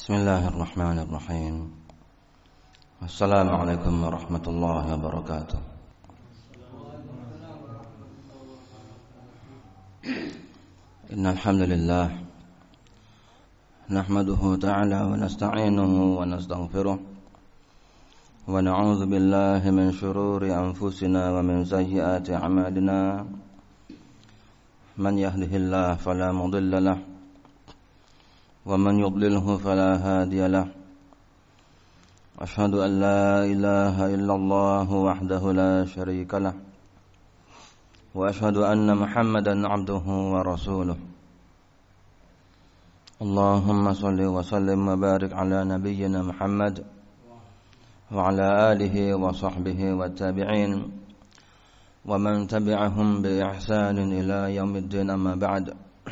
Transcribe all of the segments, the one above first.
Bismillahirrahmanirrahim. Assalamualaikum warahmatullahi wabarakatuh. Innal hamdalillah nahmaduhu ta'ala wa nasta'inuhu wa nastaghfiruh wa na'udzu billahi min shururi anfusina wa min sayyiati a'malina. Man yahdihillahu fala mudilla lahu ومن يضلله فلا هادي له أشهد أن لا إله إلا الله وحده لا شريك له وأشهد أن محمدا عبده ورسوله اللهم صل وسلم وبارك على نبينا محمد وعلى آله وصحبه والتابعين ومن تبعهم بإحسان إلى يوم الدين أما بعد.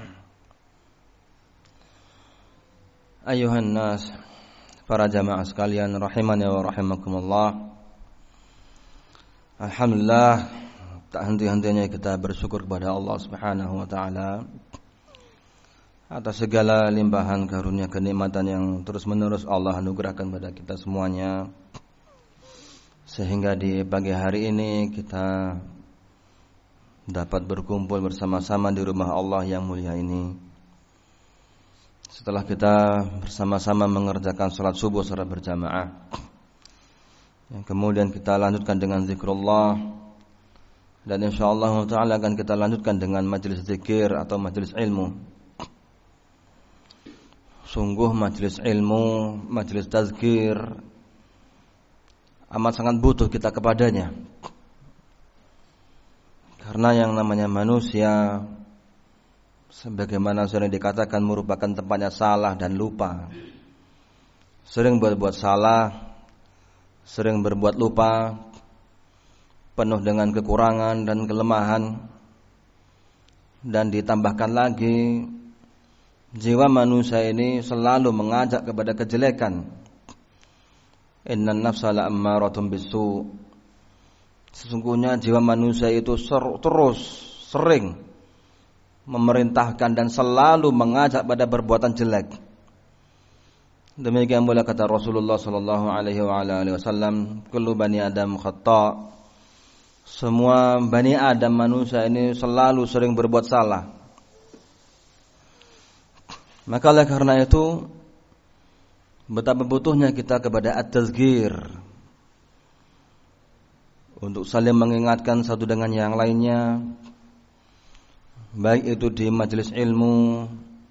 Ayuhan nas, para jamaah sekalian rahimani wa rahimakumullah. Alhamdulillah, tak henti-hentinya kita bersyukur kepada Allah Subhanahu wa taala atas segala limpahan karunia kenikmatan yang terus-menerus Allah anugerahkan pada kita semuanya, sehingga di pagi hari ini kita dapat berkumpul bersama-sama di rumah Allah yang mulia ini. Setelah kita bersama-sama mengerjakan salat subuh secara berjamaah, kemudian kita lanjutkan dengan zikrullah, dan insyaallah ta'ala akan kita lanjutkan dengan majelis zikir atau majelis ilmu. Sungguh majelis ilmu, majelis tazkir amat sangat butuh kita kepadanya, karena yang namanya manusia, sebagaimana sering dikatakan, merupakan tempatnya salah dan lupa. Sering berbuat salah, sering berbuat lupa, penuh dengan kekurangan dan kelemahan. Dan ditambahkan lagi, jiwa manusia ini selalu mengajak kepada kejelekan. Innan nafsa la'ammaratun bisu'. Sesungguhnya jiwa manusia itu terus sering memerintahkan dan selalu mengajak pada perbuatan jelek. Demikian pula kata Rasulullah sallallahu alaihi wasallam, kullu bani adam khata'. Semua bani Adam, manusia ini selalu sering berbuat salah. Maka oleh karena itu, betapa butuhnya kita kepada at-tazkir, untuk saling mengingatkan satu dengan yang lainnya, baik itu di majelis ilmu,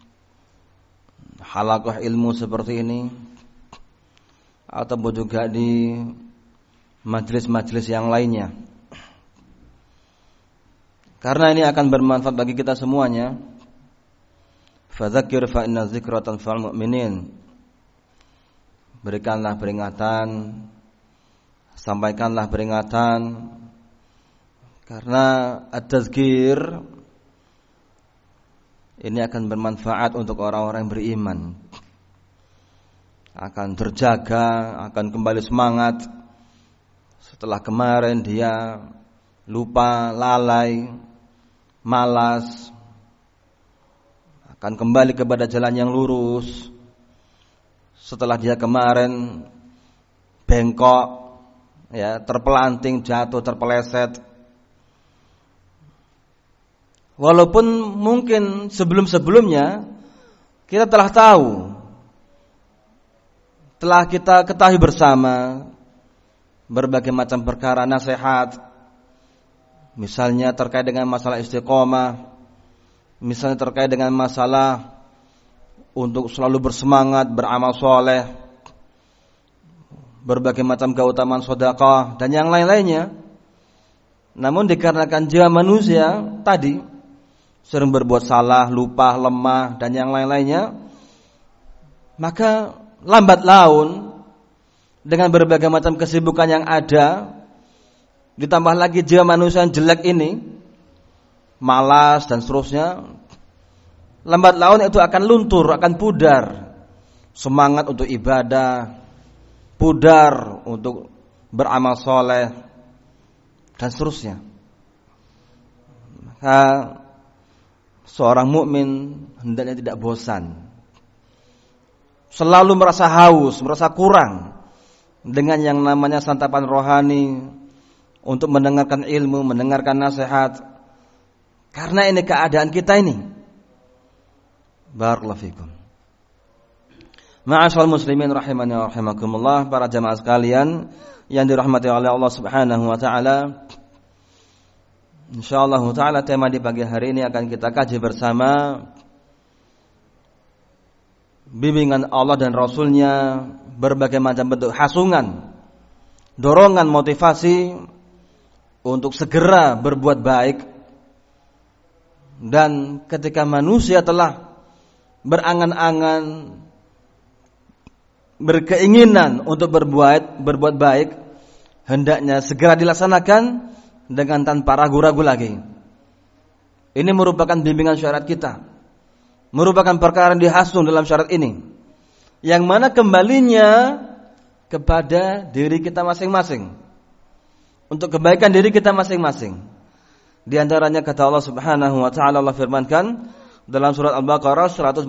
halaqah ilmu seperti ini, ataupun juga di majelis-majelis yang lainnya. Karena ini akan bermanfaat bagi kita semuanya. Fadzakir fa inna dzikra tanfa'ul mu'minin. Berikanlah peringatan, sampaikanlah peringatan, karena at-tazkir ini akan bermanfaat untuk orang-orang yang beriman. Akan terjaga, akan kembali semangat setelah kemarin dia lupa, lalai, malas. Akan kembali kepada jalan yang lurus setelah dia kemarin bengkok, ya, terpelanting, jatuh, terpeleset. Walaupun mungkin sebelum-sebelumnya kita telah tahu, telah kita ketahui bersama berbagai macam perkara nasihat, misalnya terkait dengan masalah istiqomah, misalnya terkait dengan masalah untuk selalu bersemangat beramal soleh, berbagai macam keutamaan sedekah dan yang lain-lainnya. Namun dikarenakan jiwa manusia tadi sering berbuat salah, lupa, lemah, dan yang lain-lainnya, maka lambat laun dengan berbagai macam kesibukan yang ada, ditambah lagi jiwa manusia yang jelek ini, malas dan seterusnya, lambat laun itu akan luntur, akan pudar semangat untuk ibadah, pudar untuk beramal soleh, dan seterusnya. Maka seorang mukmin hendaknya tidak bosan selalu merasa haus, merasa kurang dengan yang namanya santapan rohani untuk mendengarkan ilmu, mendengarkan nasihat. Karena ini keadaan kita ini. Barakallahu fikum. Ma'asyiral muslimin rahimani wa rahimakumullah, para jamaah sekalian yang dirahmati oleh Allah Subhanahu wa taala. Insyaallah taala tema di pagi hari ini akan kita kaji bersama bimbingan Allah dan Rasul-Nya, berbagai macam bentuk hasungan, dorongan, motivasi untuk segera berbuat baik. Dan ketika manusia telah berangan-angan, berkeinginan untuk berbuat baik, hendaknya segera dilaksanakan dengan tanpa ragu-ragu lagi. Ini merupakan bimbingan syariat kita, merupakan perkara yang dihasung dalam syariat ini, yang mana kembalinya kepada diri kita masing-masing, untuk kebaikan diri kita masing-masing. Di antaranya kata Allah Subhanahu wa taala, Allah firmankan dalam surat Al-Baqarah 148,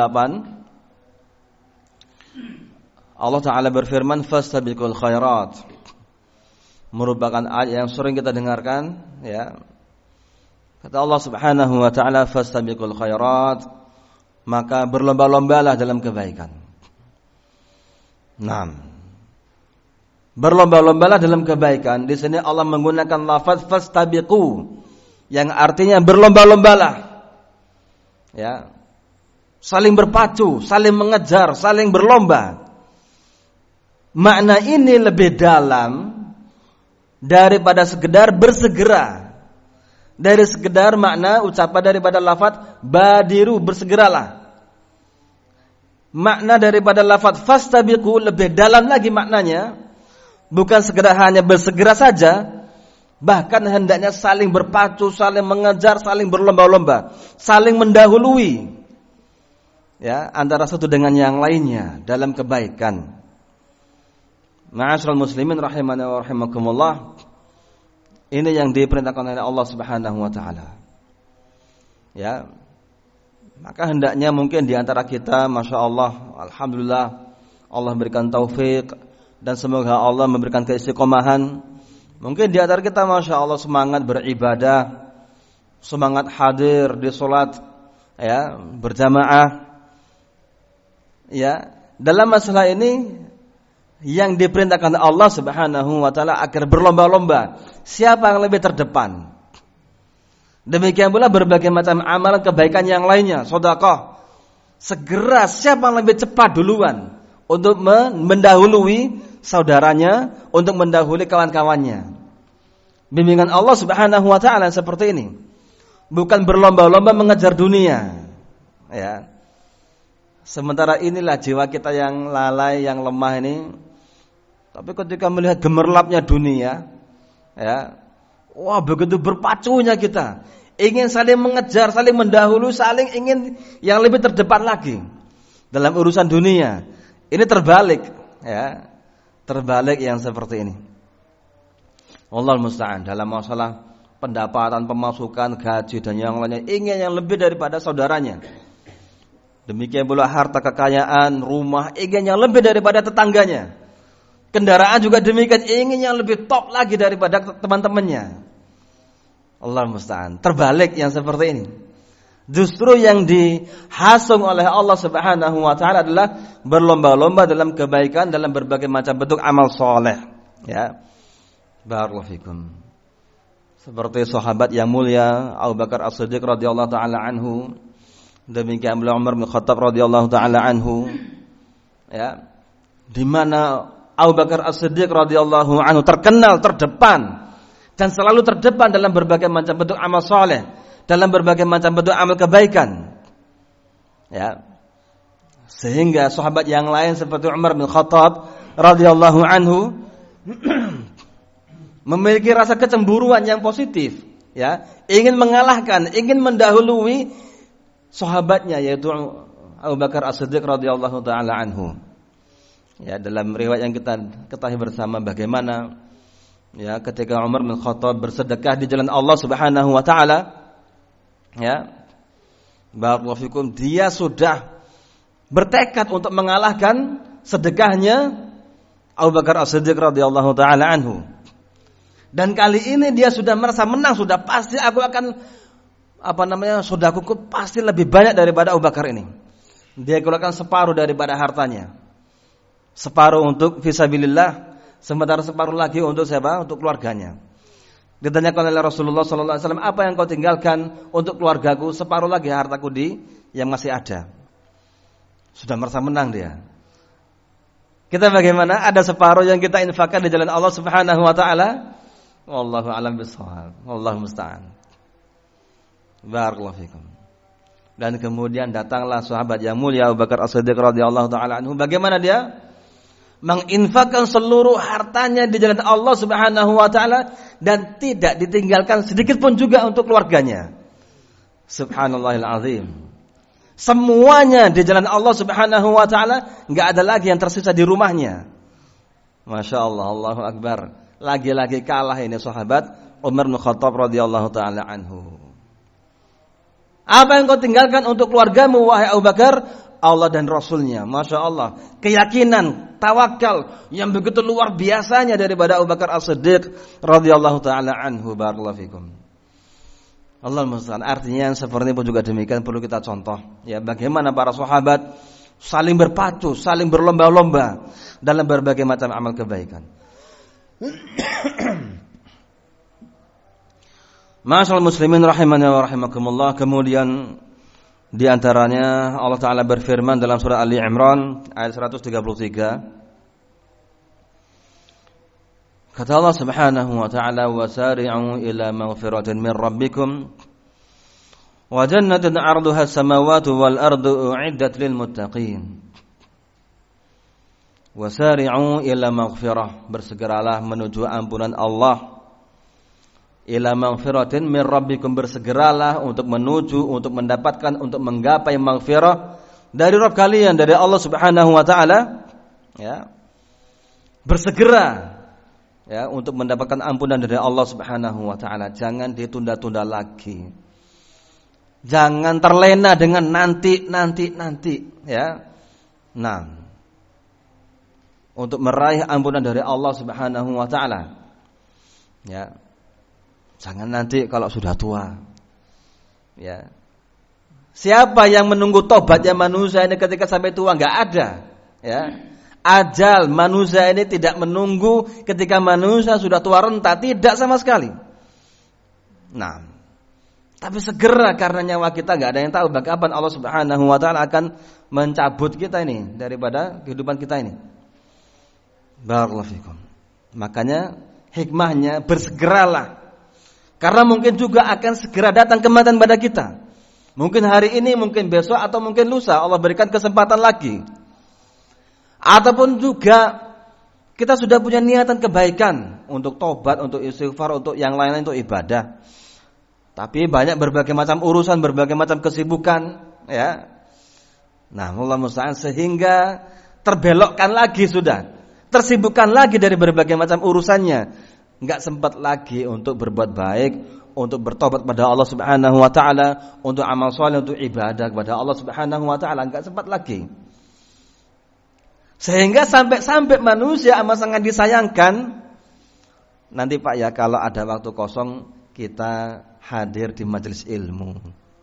Allah taala berfirman, fastabiqul khairat. Merupakan ayat yang sering kita dengarkan, ya. Kata Allah Subhanahu wa taala, fastabiqul khairat, maka berlomba-lombalah dalam kebaikan. Naam. Berlomba-lombalah dalam kebaikan. Di sini Allah menggunakan lafaz fastabiqu yang artinya berlomba-lombalah. Ya. Saling berpacu, saling mengejar, saling berlomba. Makna ini lebih dalam daripada sekedar bersegera. Dari sekedar makna ucapan daripada lafaz badiru, bersegeralah. Makna daripada lafaz fastabiqu lebih dalam lagi maknanya. Bukan sekedar hanya bersegera saja, bahkan hendaknya saling berpacu, saling mengejar, saling berlomba-lomba, saling mendahului, ya, antara satu dengan yang lainnya dalam kebaikan. Ma'asyiral muslimin rahimani wa rahimakumullah, ini yang diperintahkan oleh Allah Subhanahu wa taala. Ya. Maka hendaknya mungkin di antara kita, masyaallah, alhamdulillah, Allah berikan taufik dan semoga Allah memberikan keistiqomahan. Mungkin di antara kita, masyaallah, semangat beribadah, semangat hadir di salat, ya, berjamaah. Ya, dalam masalah ini yang diperintahkan Allah Subhanahu wa taala agar berlomba-lomba siapa yang lebih terdepan. Demikian pula berbagai macam amalan kebaikan yang lainnya, sedekah. Segera siapa yang lebih cepat duluan untuk mendahului saudaranya, untuk mendahului kawan-kawannya. Bimbingan Allah Subhanahu wa taala seperti ini. Bukan berlomba-lomba mengejar dunia. Ya. Sementara inilah jiwa kita yang lalai, yang lemah ini. Tapi ketika melihat gemerlapnya dunia, ya, wah, begitu berpacunya kita. Ingin saling mengejar, saling mendahului, saling ingin yang lebih terdepan lagi dalam urusan dunia. Ini terbalik, ya. Terbalik yang seperti ini. Wallahul musta'an, dalam masalah pendapatan, pemasukan, gaji dan yang lainnya, ingin yang lebih daripada saudaranya. Demikian pula harta kekayaan, rumah, ingin yang lebih daripada tetangganya. Kendaraan juga demikian, ingin yang lebih top lagi daripada teman-temannya. Allah musta'an. Terbalik yang seperti ini. Justru yang dihasung oleh Allah Subhanahu wa taala adalah berlomba-lomba dalam kebaikan, dalam berbagai macam bentuk amal soleh. Ya. Barakallahu fikum. Seperti sahabat yang mulia Abu Bakar As-Siddiq radhiyallahu taala anhu, demikian pula Umar bin Khattab radhiyallahu taala anhu. Ya. Di mana Abu Bakar As-Siddiq radhiyallahu anhu terkenal terdepan dan selalu terdepan dalam berbagai macam bentuk amal soleh, dalam berbagai macam bentuk amal kebaikan. Ya. Sehingga sahabat yang lain seperti Umar bin Khattab radhiyallahu anhu memiliki rasa kecemburuan yang positif, ya, ingin mengalahkan, ingin mendahului sahabatnya yaitu Abu Bakar As-Siddiq radhiyallahu taala anhu. Ya, dalam riwayat yang kita ketahui bersama bagaimana, ya, ketika Umar bin Khattab bersedekah di jalan Allah Subhanahu wa taala, ya, barakallahu fikum, dia sudah bertekad untuk mengalahkan sedekahnya Abu Bakar As-Siddiq radhiyallahu taala anhu. Dan kali ini dia sudah merasa menang, sudah pasti aku akan sedekahku pasti lebih banyak daripada Abu Bakar ini. Dia keluarkan separuh daripada hartanya. Separuh untuk fisabilillah, sementara separuh lagi untuk siapa? Untuk keluarganya. Ditanyakan oleh Rasulullah sallallahu alaihi wasallam, "Apa yang kau tinggalkan untuk keluargaku?" "Separuh lagi hartaku yang masih ada." Sudah merasa menang dia. Kita bagaimana? Ada separuh yang kita infakkan di jalan Allah Subhanahu wa taala. Wallahu a'lam bishawab. Wallahu musta'an. Barakallahu fikum. Dan kemudian datanglah sahabat yang mulia Abu Bakar As-Siddiq radhiyallahu taala anhu. Bagaimana dia menginfakkan seluruh hartanya di jalan Allah Subhanahu wa taala dan tidak ditinggalkan sedikit pun juga untuk keluarganya. Subhanallahil azim. Semuanya di jalan Allah Subhanahu wa taala, enggak ada lagi yang tersisa di rumahnya. Masya Allah, Allahu Akbar. Lagi-lagi kalah ini sahabat Umar bin Khattab radhiyallahu taala anhu. Apa yang kau tinggalkan untuk keluargamu wahai Abu Bakar? Allah dan Rasulnya. Masya Allah. Keyakinan, tawakal yang begitu luar biasanya daripada Abu Bakar As-Siddiq radhiyallahu taala anhu. Barakallahu fikum. Allah musta'an. Artinya seperti itu juga demikian perlu kita contoh. Ya, bagaimana para sahabat saling berpacu, saling berlomba-lomba dalam berbagai macam amal kebaikan. Ma'asyiral muslimin rahimani wa rahimakumullah. Kemudian di antaranya Allah Ta'ala berfirman dalam surah Ali Imran ayat 133. Kata Allah Subhanahu wa Ta'ala, "Wasari'u ila maghfiratin min rabbikum wa jannatin 'arduha as-samawati wal ardu u'iddat lil muttaqin." Wasari'u ila maghfirah, bersegeralah menuju ampunan Allah. Ila maghfiratin min rabbikum, bersegeralah untuk menuju, untuk mendapatkan, untuk menggapai maghfirah dari Rabb kalian, dari Allah Subhanahu wa taala. Ya. Bersegera ya untuk mendapatkan ampunan dari Allah Subhanahu wa taala. Jangan ditunda-tunda lagi. Jangan terlena dengan nanti ya. Nah, untuk meraih ampunan dari Allah Subhanahu wa taala. Ya. Jangan nanti kalau sudah tua. Ya. Siapa yang menunggu tobatnya manusia ini ketika sampai tua? Enggak ada, ya. Ajal manusia ini tidak menunggu ketika manusia sudah tua renta, tidak sama sekali. Nah, tapi segera karena nyawa kita enggak ada yang tahu kapan Allah Subhanahu wa taala akan mencabut kita ini daripada kehidupan kita ini. Barakallahu fikum. Makanya hikmahnya bersegeralah. Karena mungkin juga akan segera datang kematian pada kita. Mungkin hari ini, mungkin besok atau mungkin lusa Allah berikan kesempatan lagi. Ataupun juga kita sudah punya niatan kebaikan untuk tobat, untuk istighfar, untuk yang lain-lain, untuk ibadah. Tapi banyak berbagai macam urusan, berbagai macam kesibukan, ya. Nah, Allah musta'an, sehingga terbelokkan lagi sudah. Tersibukkan lagi dari berbagai macam urusannya, enggak sempat lagi untuk berbuat baik, untuk bertobat kepada Allah Subhanahu wa taala, untuk amal saleh, untuk ibadah kepada Allah Subhanahu wa taala, enggak sempat lagi. Sehingga sampai manusia amat sangat disayangkan. Nanti Pak ya, kalau ada waktu kosong kita hadir di majelis ilmu.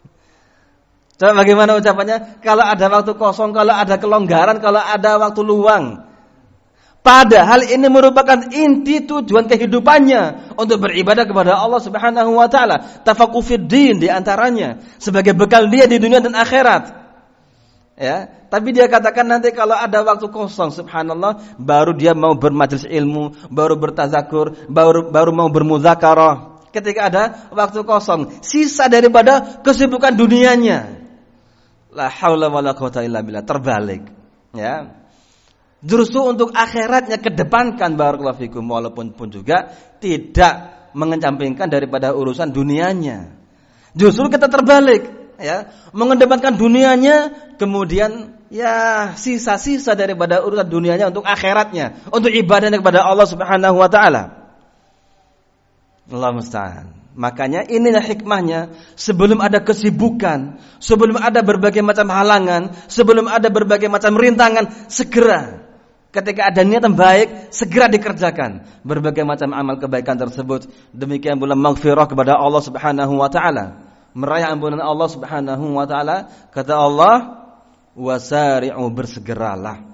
Coba bagaimana ucapannya? Kalau ada waktu kosong, kalau ada kelonggaran, kalau ada waktu luang. Padahal ini merupakan inti tujuan kehidupannya untuk beribadah kepada Allah Subhanahu wa taala. Tafaqquh fid din di antaranya sebagai bekal dia di dunia dan akhirat. Ya, tapi dia katakan nanti kalau ada waktu kosong, subhanallah, baru dia mau bermajelis ilmu, baru bertazakur, baru mau bermuzakarah. Ketika ada waktu kosong, sisa daripada kesibukan dunianya. La haula wala quwata illa billah, terbalik. Ya. Justru untuk akhiratnya kedepankan, barakallahu fikum, walaupun pun juga tidak mengecampingkan daripada urusan dunianya. Justru kita terbalik, ya, mengedepankan dunianya, kemudian ya sisa-sisa daripada urusan dunianya untuk akhiratnya, untuk ibadahnya kepada Allah Subhanahu wa taala. Allah musta'an. Makanya inilah hikmahnya, sebelum ada kesibukan, sebelum ada berbagai macam halangan, sebelum ada berbagai macam rintangan, segera ketika ada niatan baik, segera dikerjakan berbagai macam amal kebaikan tersebut. Demikian pula maghfirah kepada Allah Subhanahu wa taala, meraih ampunan Allah Subhanahu wa taala. Kata Allah, wasari'u, bersegeralah.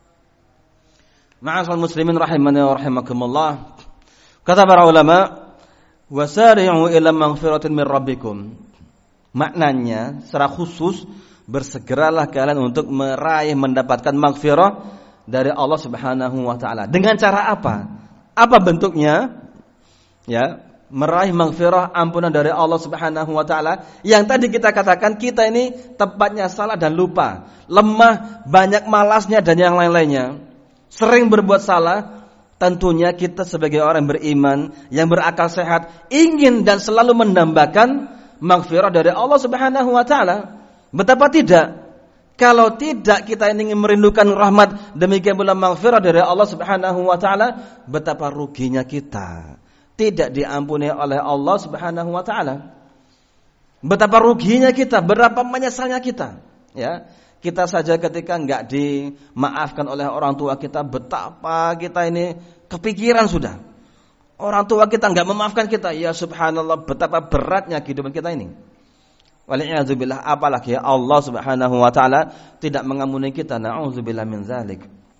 Ma'asyiral muslimin rahimani wa rahimakumullah. Kata para ulama, wasari'u ila maghfiratin min rabbikum. Maknanya secara khusus, bersegeralah kalian untuk meraih mendapatkan maghfirah dari Allah Subhanahu wa taala. Dengan cara apa? Apa bentuknya? Ya, meraih maghfirah, ampunan dari Allah Subhanahu wa taala. Yang tadi kita katakan, kita ini tempatnya salah dan lupa, lemah, banyak malasnya dan yang lain-lainnya. Sering berbuat salah. Tentunya kita sebagai orang beriman yang berakal sehat ingin dan selalu mendambakan maghfirah dari Allah Subhanahu wa taala. Betapa tidak kalau tidak kita ingin merindukan rahmat, demikian pula maghfirah dari Allah Subhanahu wa taala, betapa ruginya kita tidak diampuni oleh Allah Subhanahu wa taala. Betapa ruginya kita, berapa menyesalnya kita, ya. Kita saja ketika enggak dimaafkan oleh orang tua kita, betapa kita ini kepikiran sudah. Orang tua kita enggak memaafkan kita, ya subhanallah, betapa beratnya kehidupan kita ini. Wal'iyadzubillah, apalagi Allah Subhanahu wa taala tidak mengampuni kita. Na'udzubillah min zalik.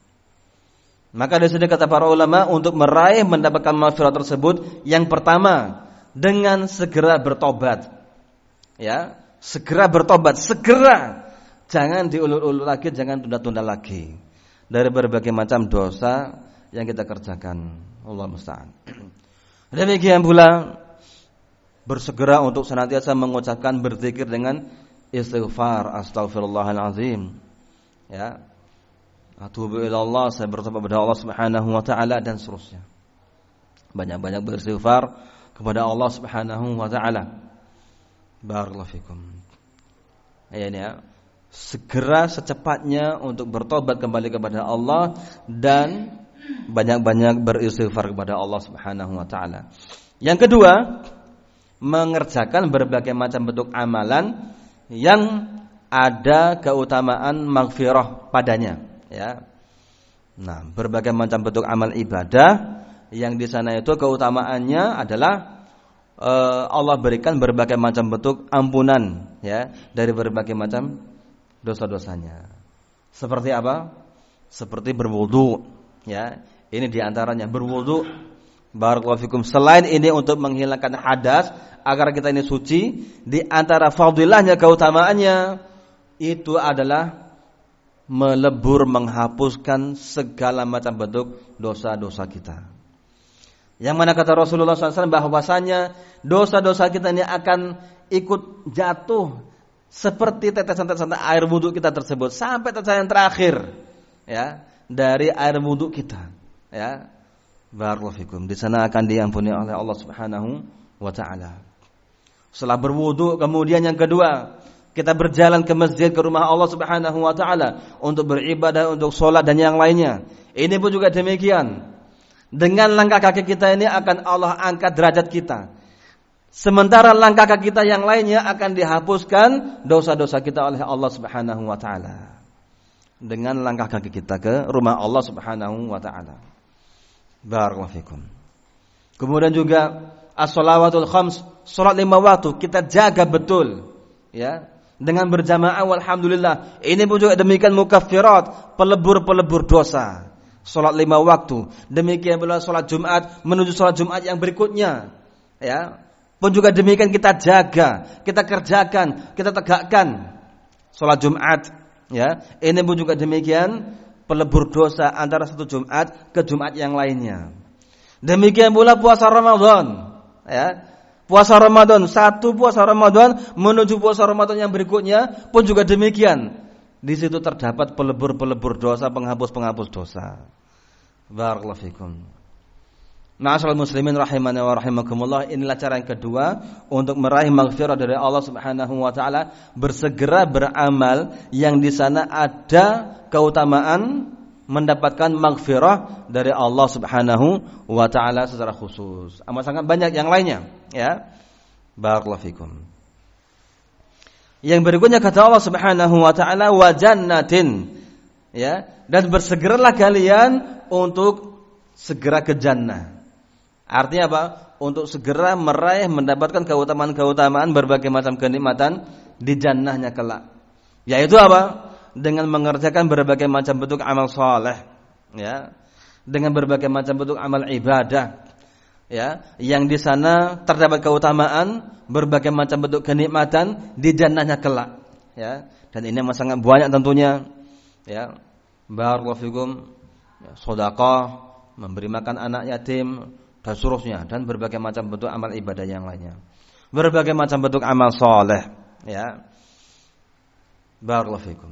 Maka dari sini kata para ulama, untuk meraih mendapatkan maghfirah tersebut, yang pertama dengan segera bertobat. Ya, segera bertobat, segera. Jangan diulur-ulur lagi, jangan tunda-tunda lagi dari berbagai macam dosa yang kita kerjakan. Allah musta'an. Demikian pula bersegera untuk senantiasa mengucapkan, berzikir dengan istighfar, astaghfirullahalazim. Ya. Atubu ilallah, saya bertobat kepada Allah Subhanahu wa taala, dan seterusnya. Banyak-banyak beristighfar kepada Allah Subhanahu wa taala. Barakallahu fikum. Ya. Segera secepatnya untuk bertobat kembali kepada Allah dan banyak-banyak beristighfar kepada Allah Subhanahu wa taala. Yang kedua, mengerjakan berbagai macam bentuk amalan yang ada keutamaan maghfirah padanya, ya. Nah, berbagai macam bentuk amal ibadah yang di sana itu keutamaannya adalah Allah berikan berbagai macam bentuk ampunan, ya, dari berbagai macam dosa-dosanya. Seperti apa? Seperti berwudu, ya. Ini diantaranya berwudu. Barakallahu fikum. Selain ini untuk menghilangkan hadas agar kita ini suci, di antara fadilahnya, keutamaannya itu adalah melebur, menghapuskan segala macam bentuk dosa-dosa kita. Yang mana kata Rasulullah SAW bahwasanya dosa-dosa kita ini akan ikut jatuh seperti tetesan-tetesan air wudhu kita tersebut sampai tetesan yang terakhir, ya, dari air wudhu kita, ya. Barakallahu fikum. Di sana akan diampuni oleh Allah Subhanahu wa taala. Setelah berwudhu, kemudian yang kedua, kita berjalan ke masjid, ke rumah Allah Subhanahu wa taala untuk beribadah, untuk sholat dan yang lainnya. Ini pun juga demikian. Dengan langkah kaki kita ini akan Allah angkat derajat kita. Sementara langkah kaki kita yang lainnya akan dihapuskan dosa-dosa kita oleh Allah Subhanahu wa taala. Dengan langkah kaki kita ke rumah Allah Subhanahu wa taala. Barakallahu fikum. Kemudian juga as-shalawatul khams, salat 5 waktu kita jaga betul, ya. Dengan berjamaah, walhamdulillah. Ini pun juga demikian mukaffirat, pelebur-pelebur dosa. Salat 5 waktu. Demikian pula salat Jumat menuju salat Jumat yang berikutnya, ya. Pun juga demikian kita jaga, kita kerjakan, kita tegakkan salat Jumat, ya. Ini pun juga demikian pelebur dosa antara satu Jumat ke Jumat yang lainnya. Demikian pula puasa Ramadan, ya. Puasa Ramadan, satu puasa Ramadan menuju puasa Ramadan yang berikutnya pun juga demikian. Di situ terdapat pelebur-pelebur dosa, penghapus-penghapus dosa. Barakallahu fikum. Ma'asyiral muslimin rahimani wa rahimakumullah, inilah cara yang kedua untuk meraih maghfirah dari Allah Subhanahu wa taala, bersegera beramal yang di sana ada keutamaan mendapatkan maghfirah dari Allah Subhanahu wa taala secara khusus. Amat sangat banyak yang lainnya, ya. Barakallahu fikum. Yang berikutnya kata Allah Subhanahu wa taala wa jannatin. Ya, dan bersegeralah kalian untuk segera ke jannah. Artinya apa? Untuk segera meraih mendapatkan keutamaan-keutamaan berbagai macam kenikmatan di jannahnya kelak. Yaitu apa? Dengan mengerjakan berbagai macam bentuk amal saleh, ya. Dengan berbagai macam bentuk amal ibadah. Ya, yang di sana terdapat keutamaan berbagai macam bentuk kenikmatan di jannahnya kelak, ya. Dan ini sangat banyak tentunya, ya. Barakallahu fikum, sedekah, memberi makan anak yatim dan seterusnya, dan berbagai macam bentuk amal ibadah yang lainnya. Berbagai macam bentuk amal saleh, ya. Barakallahu fikum.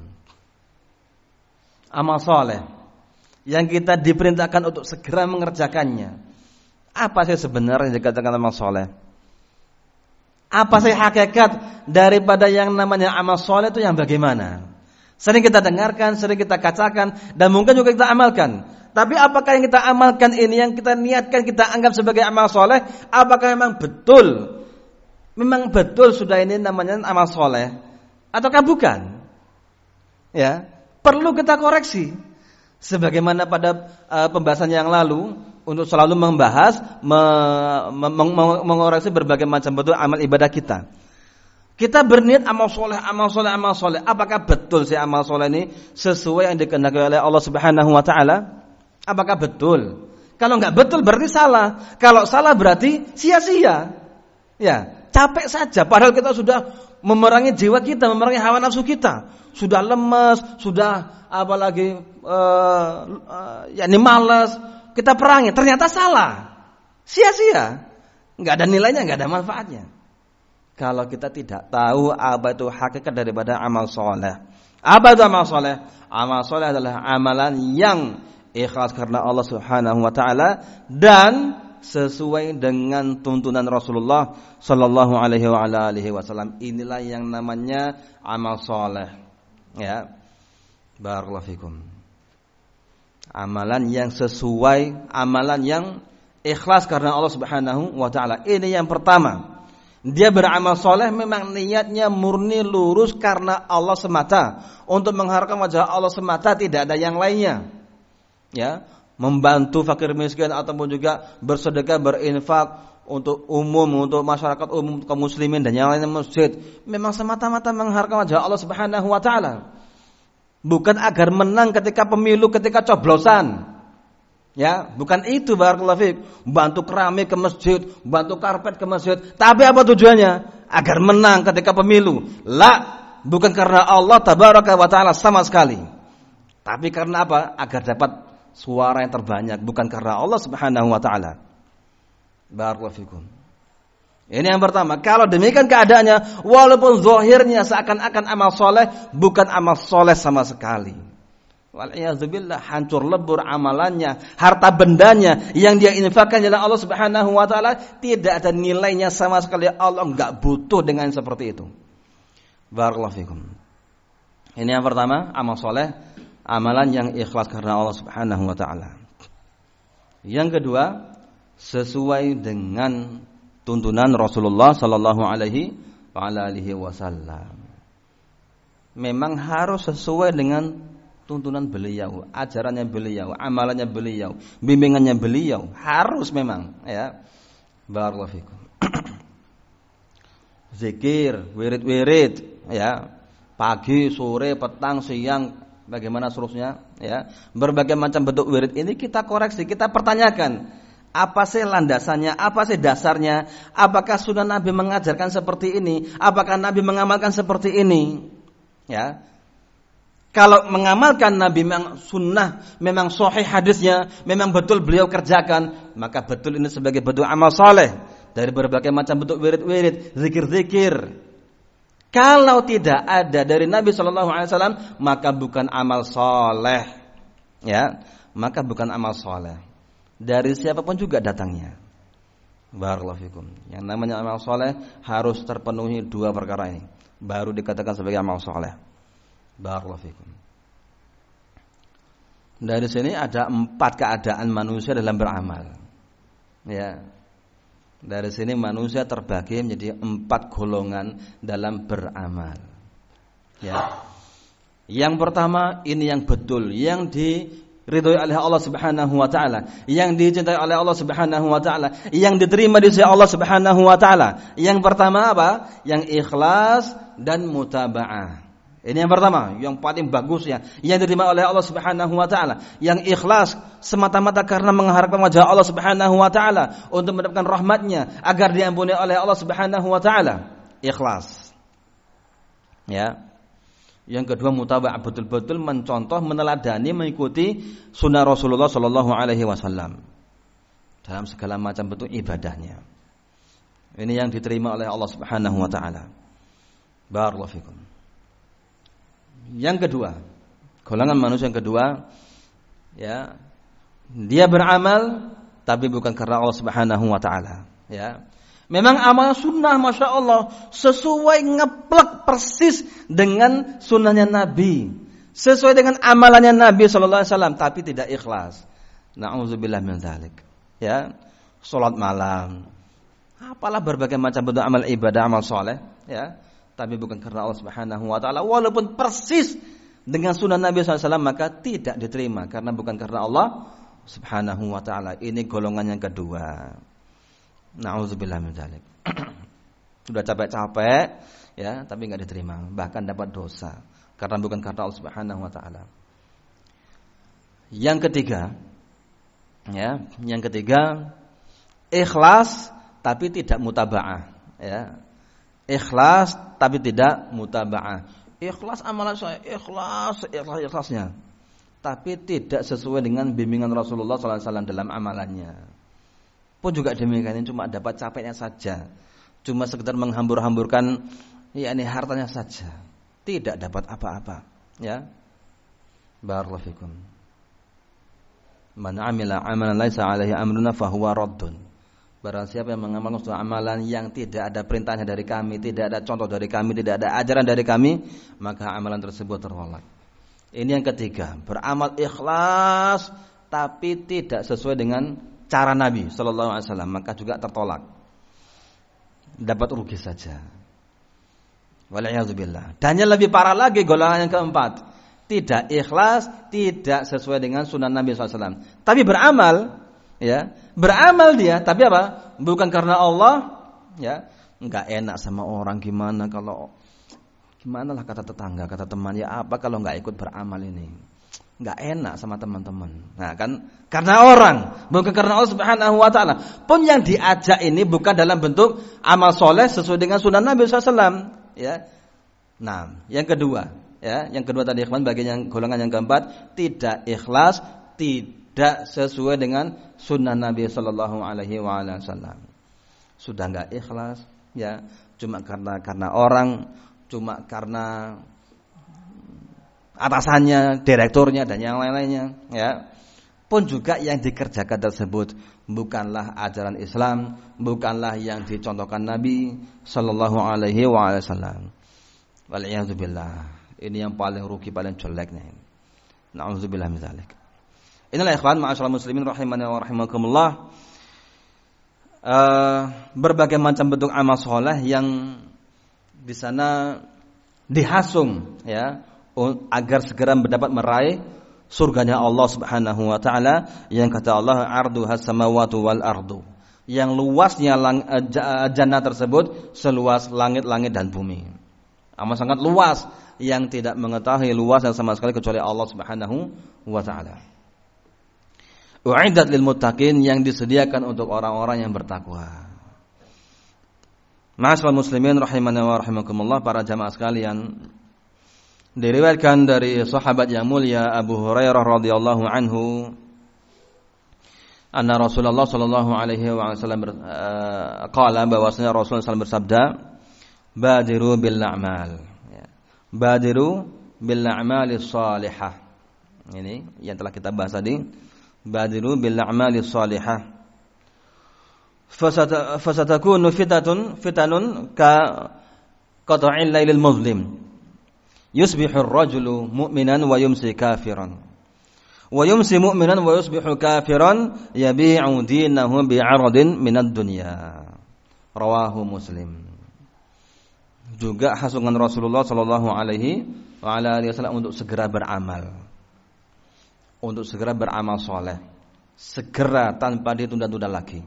Amal saleh yang kita diperintahkan untuk segera mengerjakannya. Apa sih sebenarnya yang dikatakan amal soleh? Apa sih hakikat daripada yang namanya amal soleh itu yang bagaimana? Sering kita dengarkan, sering kita katakan, dan mungkin juga kita amalkan. Tapi apakah yang kita amalkan ini, yang kita niatkan, kita anggap sebagai amal soleh, apakah memang betul? Memang betul sudah ini namanya amal soleh? Ataukah bukan? Ya, perlu kita koreksi. Sebagaimana pada pembahasan yang lalu, untuk selalu membahas, mengoreksi berbagai macam bentuk amal ibadah kita. Kita berniat amal soleh, amal soleh, amal soleh. Apakah betul si amal soleh ini sesuai yang dikehendaki oleh Allah Subhanahu Wa Taala? Apakah betul? Kalau nggak betul berarti salah. Kalau salah berarti sia-sia. Ya, capek saja. Padahal kita sudah memerangi jiwa kita, memerangi hawa nafsu kita. Sudah lemas, sudah apalagi yakni malas. Kita perangi, ternyata salah, sia-sia, nggak ada nilainya, nggak ada manfaatnya. Kalau kita tidak tahu apa itu hakikat daripada amal soleh. Apa itu amal soleh? Amal soleh adalah amalan yang ikhlas karena Allah Subhanahu Wa Taala dan sesuai dengan tuntunan Rasulullah Sallallahu Alaihi Wasallam. Inilah yang namanya amal soleh. Ya, barakallahu fikum. Amalan yang sesuai, amalan yang ikhlas karena Allah Subhanahu wa taala. Ini yang pertama. Dia beramal soleh memang niatnya murni lurus karena Allah semata. Untuk mengharapkan wajah Allah semata, tidak ada yang lainnya. Ya, membantu fakir miskin ataupun juga bersedekah, berinfak untuk umum, untuk masyarakat umum, kaum muslimin dan yang lainnya masjid. Memang semata-mata mengharapkan wajah Allah Subhanahu wa taala. Bukan agar menang ketika pemilu, ketika coblosan. Ya, bukan itu barakallahu fiik. Bantu keramik ke masjid, bantu karpet ke masjid. Tapi apa tujuannya? Agar menang ketika pemilu. La, bukan karena Allah tabaraka wa taala sama sekali. Tapi karena apa? Agar dapat suara yang terbanyak, bukan karena Allah Subhanahu wa taala. Barakallahu fiikum. Ini yang pertama. Kalau demikian keadaannya, walaupun zahirnya seakan-akan amal soleh, bukan amal soleh sama sekali. Wal'iyadzubillah, hancur lebur amalannya, harta bendanya yang dia infakkan dalam Allah Subhanahu Wa Taala tidak ada nilainya sama sekali. Allah enggak butuh dengan seperti itu. Barakallahu fikum. Ini yang pertama, amal soleh, amalan yang ikhlas karena Allah Subhanahu Wa Taala. Yang kedua, sesuai dengan tuntunan Rasulullah Sallallahu Alaihi Wasallam. Memang harus sesuai dengan tuntunan beliau, ajarannya beliau, amalannya beliau, bimbingannya beliau. Harus memang, ya. Barakallahu fikum. Zikir, wirid-wirid, ya. Pagi, sore, petang, siang, bagaimana seterusnya, ya. Berbagai macam bentuk wirid ini kita koreksi, kita pertanyakan. Apa sih landasannya? Apa sih dasarnya? Apakah sunnah Nabi mengajarkan seperti ini? Apakah Nabi mengamalkan seperti ini? Ya. Kalau mengamalkan Nabi memang sunnah, memang sahih hadisnya, memang betul beliau kerjakan, maka betul ini sebagai bentuk amal saleh dari berbagai macam bentuk wirid-wirid, zikir-zikir. Kalau tidak ada dari Nabi sallallahu alaihi wasallam, maka bukan amal saleh. Ya, maka bukan amal saleh. Dari siapapun juga datangnya. Barakallahu fikum. Yang namanya amal soleh harus terpenuhi dua perkara ini, baru dikatakan sebagai amal soleh. Barakallahu fikum. Dari sini ada 4 keadaan manusia dalam beramal. Ya. Dari sini manusia terbagi menjadi 4 golongan dalam beramal. Ya. Yang pertama, ini yang betul, yang diridhoi oleh Allah Subhanahu wa taala, yang dicintai oleh Allah Subhanahu wa taala, yang diterima di sisi Allah Subhanahu wa taala. Yang pertama apa? Yang ikhlas dan mutaba'ah. Ini yang pertama, yang paling bagus ya, yang diterima oleh Allah Subhanahu wa taala, yang ikhlas semata-mata karena mengharapkan wajah Allah Subhanahu wa taala untuk mendapatkan rahmatnya agar diampuni oleh Allah Subhanahu wa taala. Ikhlas. Ya. Yang kedua mutaba'ah, betul-betul mencontoh, meneladani, mengikuti sunnah Rasulullah sallallahu alaihi wasallam dalam segala macam bentuk ibadahnya. Ini yang diterima oleh Allah Subhanahu wa taala. Barakallahu fikum. Yang kedua, golongan manusia yang kedua, ya, dia beramal tapi bukan karena Allah Subhanahu wa taala, ya. Memang amal sunnah, masya Allah, sesuai ngeplek persis dengan sunnahnya Nabi, sesuai dengan amalannya Nabi Sallallahu Alaihi Wasallam, tapi tidak ikhlas. Na'udzubillah min dzalik. Ya, sholat malam, apalah berbagai macam bentuk amal ibadah, amal soleh, ya, tapi bukan karena Allah Subhanahu Wa Taala, walaupun persis dengan sunnah Nabi Sallallahu Alaihi Wasallam, maka tidak diterima karena bukan karena Allah Subhanahu Wa Taala. Ini golongan yang kedua. Na'udzubillah min dzalik. Sudah capek-capek, ya, tapi enggak diterima, bahkan dapat dosa karena bukan karena Allah Subhanahu wa taala. Yang ketiga, ya, yang ketiga ikhlas tapi tidak mutaba'ah, ya. Ikhlas tapi tidak mutaba'ah. Ikhlas amalan saya, ikhlasnya, tapi tidak sesuai dengan bimbingan Rasulullah sallallahu alaihi wasallam dalam amalannya. Pun juga demikian, cuma dapat capeknya saja, cuma sekedar menghambur-hamburkan yakni hartanya saja, tidak dapat apa-apa, ya. Barakallahu fikum. Man 'amila 'amalan laisa 'alaihi amruna fahuwa raddun. Barang siapa yang mengamalkan suatu amalan yang tidak ada perintahnya dari kami, tidak ada contoh dari kami, tidak ada ajaran dari kami, maka amalan tersebut tertolak. Ini yang ketiga, beramal ikhlas tapi tidak sesuai dengan cara Nabi Sallallahu Alaihi Wasallam, maka juga tertolak, dapat rugi saja. Wal'iyadzubillah. Dan yang lebih parah lagi golongan yang keempat, tidak ikhlas, tidak sesuai dengan sunnah Nabi SAW, tapi beramal, ya, beramal dia, tapi apa? Bukan karena Allah, ya, nggak enak sama orang, gimana lah kata tetangga, kata teman, ya apa kalau nggak ikut beramal ini? Nggak enak sama teman-teman. Nah kan, karena orang, bukan karena Allah Subhanahu wa taala. Pun yang diajak ini bukan dalam bentuk amal soleh sesuai dengan sunnah Nabi SAW, ya. Nah, yang kedua, ya, yang kedua tadi ikhwan, bagian yang golongan yang keempat, tidak ikhlas, tidak sesuai dengan sunnah Nabi Sallallahu Alaihi Wasallam. Sudah nggak ikhlas, ya, cuma karena orang, cuma karena atasannya, direkturnya dan yang lain-lainnya, ya. Pun juga yang dikerjakan tersebut bukanlah ajaran Islam, bukanlah yang dicontohkan Nabi Sallallahu Alaihi Wasallam. Wal'iyadzubillah. Ini yang paling rugi, paling jeleknya. Na'udzubillah min dzalik. Inilah ikhwan ma'asyiral muslimin rahimani wa rahimakumullah, berbagai macam bentuk amal soleh yang di sana dihasung, ya, agar segera mendapat meraih surganya Allah Subhanahu wa taala, yang kata Allah arduhas samawati wal ardu, yang luasnya jannah tersebut seluas langit-langit dan bumi. Amat sangat luas yang tidak mengetahui luasnya sama sekali kecuali Allah Subhanahu wa taala. U'iddat lil muttaqin, yang disediakan untuk orang-orang yang bertakwa. Ma'asyiral muslimin rahimani wa rahimakumullah, para jamaah sekalian, diriwayatkan dari sahabat yang mulia Abu Hurairah radhiyallahu anhu, anna Rasulullah sallallahu alaihi wasallam qala, bahwasanya Rasulullah SAW bersabda, badiru bil a'mal, ya. Badiru bil a'mali shalihah. Ini yang telah kita bahas tadi, badiru bil a'mali shalihah. Fasatakunu fitanun ka qata'il lailil muzlim. Yusbihu ar-rajulu mu'minan wa yumsi kafiran. Wa yumsi mu'minan wa yusbihu kafiran yabi'u dinahu bi'aradin minad dunya. Rawahu Muslim. Juga hasungan Rasulullah sallallahu alaihi wasallam untuk segera beramal. Untuk segera beramal soleh. Segera tanpa ditunda-tunda lagi.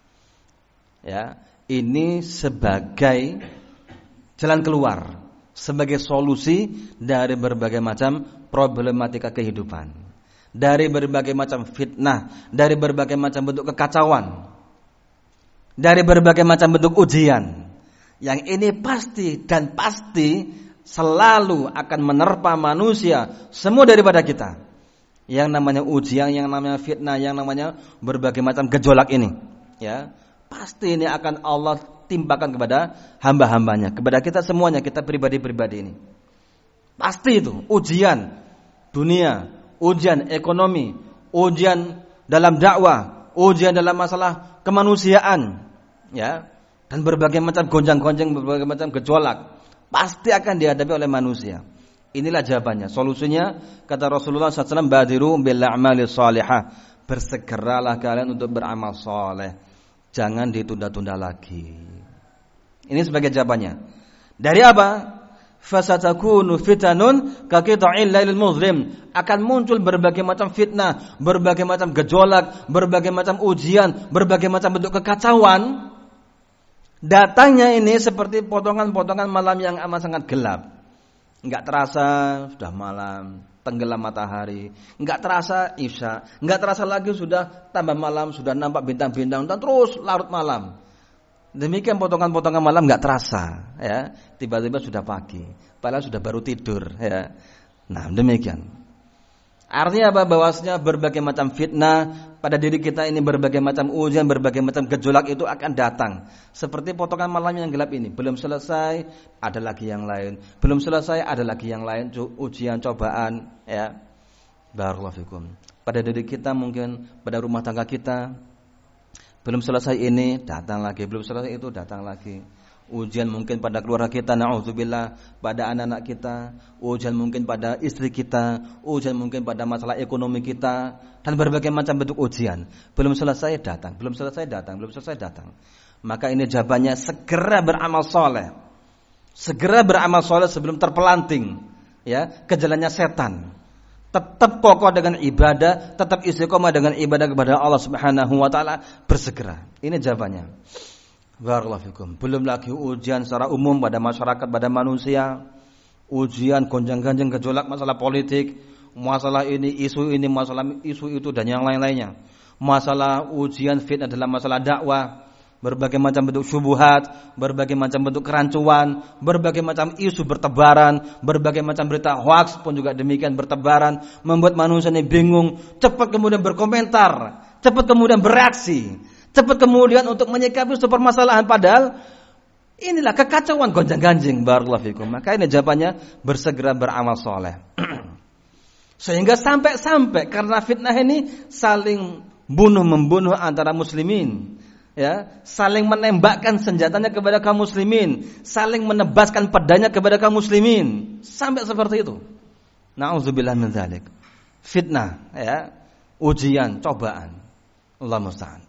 Ya, ini sebagai jalan keluar, sebagai solusi dari berbagai macam problematika kehidupan, dari berbagai macam fitnah, dari berbagai macam bentuk kekacauan, dari berbagai macam bentuk ujian. Yang ini pasti dan pasti selalu akan menerpa manusia semua daripada kita. Yang namanya ujian, yang namanya fitnah, yang namanya berbagai macam gejolak ini, ya, pasti ini akan Allah timpakan kepada hamba-hambanya, kepada kita semuanya, kita pribadi-pribadi ini. Pasti itu ujian dunia, ujian ekonomi, ujian dalam dakwah, ujian dalam masalah kemanusiaan, ya, dan berbagai macam gonjang-gonjang, berbagai macam gejolak pasti akan dihadapi oleh manusia. Inilah jawabannya, solusinya kata Rasulullah SAW, badiru bil a'mali shalihah, bersegeralah kalian untuk beramal soleh, jangan ditunda-tunda lagi. Ini sebagai jawabannya. Dari apa? Fasatakunu fitanun kaqita'il lailil muzlim. Akan muncul berbagai macam fitnah, berbagai macam gejolak, berbagai macam ujian, berbagai macam bentuk kekacauan. Datangnya ini seperti potongan-potongan malam yang amat sangat gelap. Enggak terasa sudah malam, tenggelam matahari, enggak terasa isya, enggak terasa lagi sudah tambah malam, sudah nampak bintang-bintang, dan terus larut malam. Demikian potongan-potongan malam enggak terasa, ya. Tiba-tiba sudah pagi, padahal sudah baru tidur, ya. Nah, demikian. Artinya apa? Bahwasanya berbagai macam fitnah pada diri kita ini, berbagai macam ujian, berbagai macam gejolak itu akan datang. Seperti potongan malam yang gelap ini, belum selesai, ada lagi yang lain. Belum selesai, ada lagi yang lain, ujian, cobaan, ya. Barakallahu fikum. Pada diri kita mungkin, pada rumah tangga kita, belum selesai ini, datang lagi. Belum selesai itu, datang lagi. Ujian mungkin pada keluarga kita, na'udzubillah, pada anak-anak kita. Ujian mungkin pada istri kita. Ujian mungkin pada masalah ekonomi kita. Dan berbagai macam bentuk ujian. Belum selesai, datang. Belum selesai, datang. Belum selesai, datang. Maka ini jawabannya, segera beramal soleh. Segera beramal soleh sebelum terpelanting, ya, ke jalannya setan. Tetap kokoh dengan ibadah, tetap istiqomah dengan ibadah kepada Allah Subhanahu wa taala, bersegera. Ini jawabannya. Barakallahu fikum. Belum lagi ujian secara umum pada masyarakat, pada manusia. Ujian gonjang-ganjing gejolak masalah politik, masalah ini, masalah isu itu dan yang lain-lainnya. Masalah ujian fitnah dalam masalah dakwah, berbagai macam bentuk syubhat, berbagai macam bentuk kerancuan, berbagai macam isu bertebaran, berbagai macam berita hoax pun juga demikian bertebaran, membuat manusia ini bingung, cepat kemudian berkomentar, cepat kemudian bereaksi, cepat kemudian untuk menyikapi suatu permasalahan, padahal inilah kekacauan gonjang-ganjing. Barakallahu fikum. Maka ini jawabannya, bersegera beramal soleh. Sehingga sampai karena fitnah ini saling membunuh antara muslimin. Ya, saling menembakkan senjatanya kepada kaum muslimin, saling menebaskan pedangnya kepada kaum muslimin, sampai seperti itu. Nauzubillah min dzalik. Fitnah, ya, ujian, cobaan. Allah musta'an.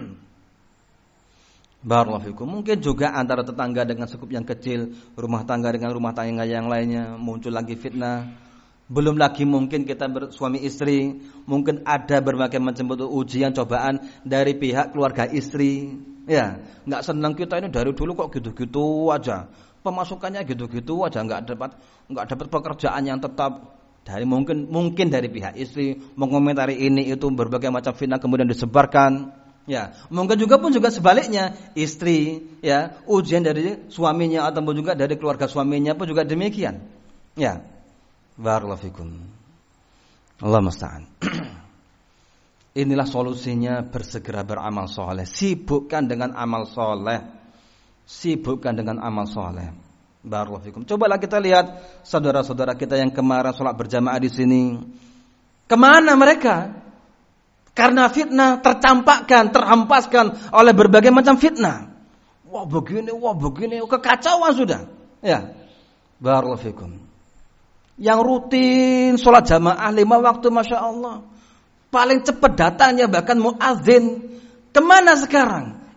Barakallahu fikum. Mungkin juga antara tetangga dengan sekup yang kecil, rumah tangga dengan rumah tangga yang lainnya, muncul lagi fitnah. Belum lagi mungkin kita bersuami istri, mungkin ada berbagai macam bentuk ujian, cobaan dari pihak keluarga istri. Ya, nggak senang kita ini dari dulu kok gitu-gitu aja, pemasukannya gitu-gitu aja, nggak dapat pekerjaan yang tetap. Dari mungkin dari pihak istri mengomentari ini itu, berbagai macam fitnah kemudian disebarkan. Ya, mungkin juga sebaliknya, istri, ya, ujian dari suaminya ataupun juga dari keluarga suaminya pun juga demikian. Ya. Barakallahu fikum. Allah musta'an. Inilah solusinya, bersegera beramal soleh. Sibukkan dengan amal soleh. Sibukkan dengan amal soleh. Barakallahu fikum. Cobalah kita lihat saudara-saudara kita yang kemarin sholat berjamaah di sini. Kemana mereka? Karena fitnah tercampakkan, terhempaskan oleh berbagai macam fitnah. Wah begini, kekacauan sudah. Ya. Barakallahu fikum. Yang rutin sholat jamaah 5 waktu, Masya Allah, paling cepat datangnya bahkan muadzin. Kemana sekarang?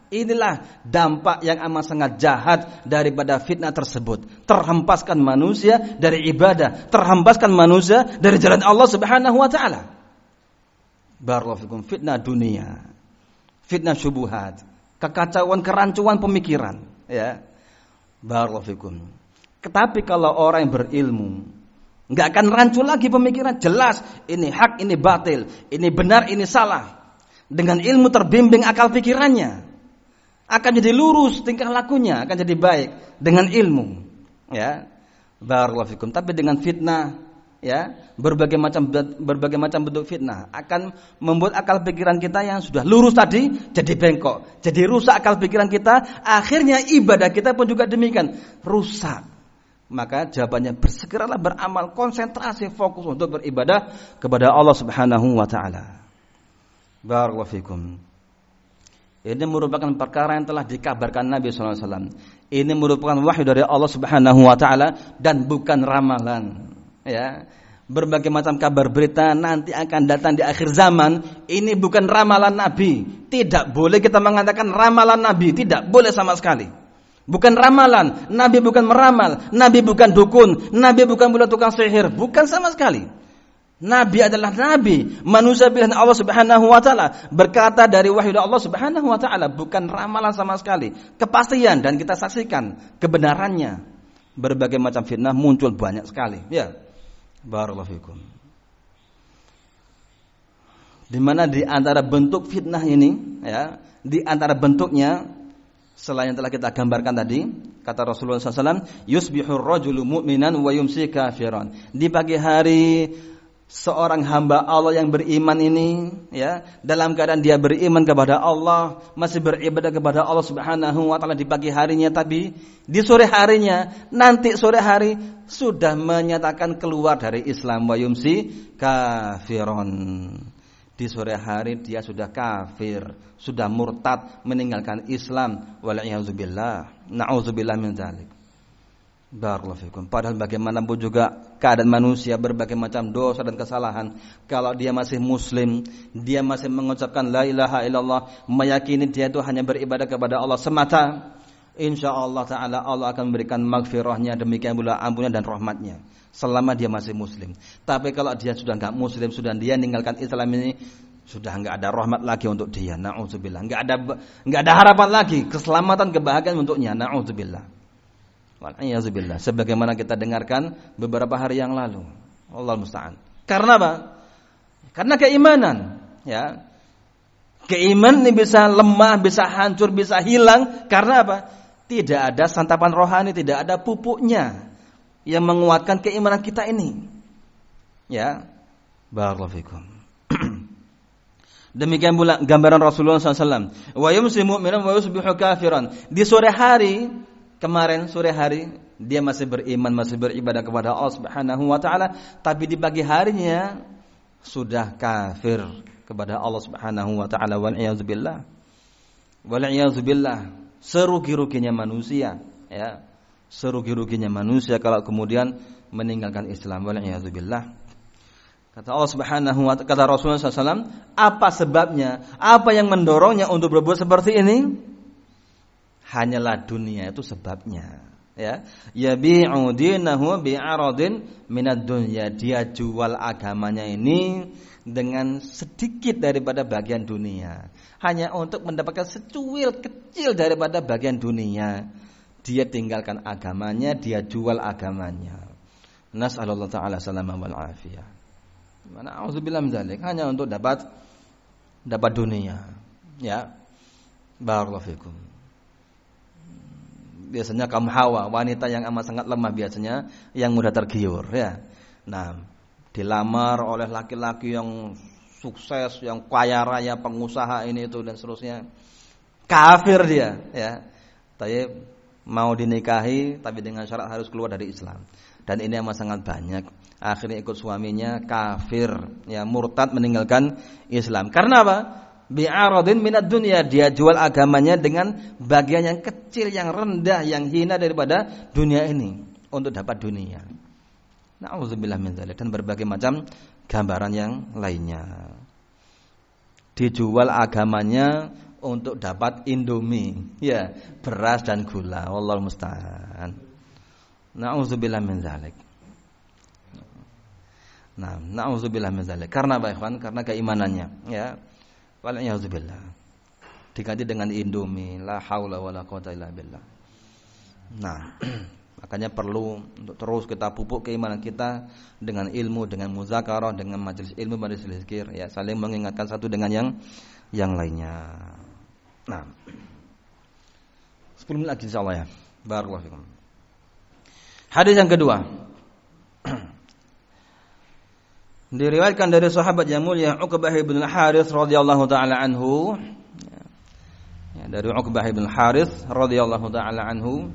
Inilah dampak yang amat sangat jahat daripada fitnah tersebut. Terhempaskan manusia dari ibadah, terhempaskan manusia dari jalan Allah Subhanahu wa taala. Barakallahu fikum. Fitnah dunia, fitnah syubhat, kekacauan, kerancuan pemikiran, ya. Barakallahu fikum. Tetapi kalau orang yang berilmu, enggak akan rancu lagi pemikiran, jelas ini hak, ini batil, ini benar, ini salah. Dengan ilmu terbimbing akal pikirannya, akan jadi lurus tingkah lakunya, akan jadi baik dengan ilmu, ya. Barakallahu fikum. Tapi dengan fitnah, ya, berbagai macam bentuk fitnah akan membuat akal pikiran kita yang sudah lurus tadi jadi bengkok, jadi rusak akal pikiran kita. Akhirnya ibadah kita pun juga demikian, rusak. Maka jawabannya bersegeralah beramal, konsentrasi, fokus untuk beribadah kepada Allah Subhanahu wa taala. Barakallahu fikum. Ini merupakan perkara yang telah dikabarkan Nabi sallallahu alaihi wasallam. Ini merupakan wahyu dari Allah Subhanahu wa taala dan bukan ramalan, ya. Berbagai macam kabar berita nanti akan datang di akhir zaman, ini bukan ramalan Nabi. Tidak boleh kita mengatakan ramalan Nabi, tidak boleh sama sekali. Bukan ramalan, Nabi bukan meramal, Nabi bukan dukun, Nabi bukan pula tukang sihir, bukan sama sekali. Nabi adalah nabi, manusia pilihan Allah Subhanahu wa taala, berkata dari wahyu Allah Subhanahu wa taala, bukan ramalan sama sekali. Kepastian, dan kita saksikan kebenarannya. Berbagai macam fitnah muncul banyak sekali, ya. Barakallahu fikum. Di mana di antara bentuk fitnah ini, ya, di antara bentuknya selain yang telah kita gambarkan tadi, kata Rasulullah SAW, yusbihur rajulu mu'minan wa yumsi kafiran. Di pagi hari seorang hamba Allah yang beriman ini, ya, dalam keadaan dia beriman kepada Allah, masih beribadah kepada Allah Subhanahu wa taala di pagi harinya, tapi di sore harinya, nanti sore hari sudah menyatakan keluar dari Islam, wa yumsi kafiron. Di sore hari dia sudah kafir, sudah murtad, meninggalkan Islam, wal'iyadzubillah, na'udzubillah min dzalik. Barakallahu fikum. Padahal bagaimanapun juga keadaan manusia berbagai macam dosa dan kesalahan, kalau dia masih muslim, dia masih mengucapkan la ilaha illallah, meyakini dia itu hanya beribadah kepada Allah semata, insyaallah taala Allah akan memberikan maghfirahnya, demikian pula ampunnya dan rahmatnya selama dia masih muslim. Tapi kalau dia sudah enggak muslim, sudah dia meninggalkan Islam ini, sudah enggak ada rahmat lagi untuk dia, naudzubillah. Enggak ada harapan lagi keselamatan, kebahagiaan untuknya, naudzubillah. Wal'iyadzubillah. Sebagaimana kita dengarkan beberapa hari yang lalu. Allah musta'an. Karena apa? Karena keimanan, ya. Keimanan ini bisa lemah, bisa hancur, bisa hilang. Karena apa? Tidak ada santapan rohani, tidak ada pupuknya yang menguatkan keimanan kita ini. Ya. Barakallahu fikum. Demikian pula gambaran Rasulullah SAW. Wa yumsi mu'minan wa yusbihu kafiran. Di sore hari, kemarin sore hari dia masih beriman, masih beribadah kepada Allah Subhanahu wa taala, tapi di pagi harinya sudah kafir kepada Allah Subhanahu wa taala, wal iyadzubillah. Wal iyadzubillah. Serugi-ruginya manusia, ya. Serugi-ruginya manusia kalau kemudian meninggalkan Islam, wal iyadzubillah. Kata Allah Subhanahu wa taala, kata Rasulullah SAW, apa sebabnya? Apa yang mendorongnya untuk berbuat seperti ini? Hanyalah dunia, itu sebabnya, ya. Yabi'u dinahu bi'aradin minad dunya. Dia jual agamanya ini dengan sedikit daripada bagian dunia, hanya untuk mendapatkan secuil kecil daripada bagian dunia. Dia tinggalkan agamanya, dia jual agamanya. Nas'alullah ta'ala salamah wal afiyah. Mana auzubillah min dzalik, hanya untuk dapat dunia, ya. Barakallahu fikum. Biasanya kaum hawa, wanita yang amat sangat lemah biasanya, yang mudah tergiur, ya. Nah, dilamar oleh laki-laki yang sukses, yang kaya raya, pengusaha ini itu dan seterusnya. Kafir dia, ya. Tapi mau dinikahi, tapi dengan syarat harus keluar dari Islam. Dan ini amat sangat banyak. Akhirnya ikut suaminya kafir, ya, murtad, meninggalkan Islam. Karena apa? Bi'aradin minad dunya, dia jual agamanya dengan bagian yang kecil, yang rendah, yang hina daripada dunia ini untuk dapat dunia. Na'udzubillah min dzalik, dan berbagai macam gambaran yang lainnya. Dijual agamanya untuk dapat Indomie, ya, beras dan gula. Wallahu musta'an. Na'udzubillah min dzalik. Nah, na'udzubillah min dzalik. Karena apa, ikhwan? Karena keimanannya, ya. Wal'iyadzubillah. Diganti dengan Indomie, la haula wala quwata illa billah. Nah, makanya perlu untuk terus kita pupuk keimanan kita dengan ilmu, dengan muzakarah, dengan majelis ilmu, majelis zikir, ya, saling mengingatkan satu dengan yang lainnya. Nah, 10 menit lagi insyaallah ya. Barakallahu fikum. Hadis yang kedua. Diriwayatkan dari sahabat yang mulia Uqbah bin Harits radhiyallahu taala anhu. Ya, dari Uqbah bin Harits radhiyallahu taala anhu.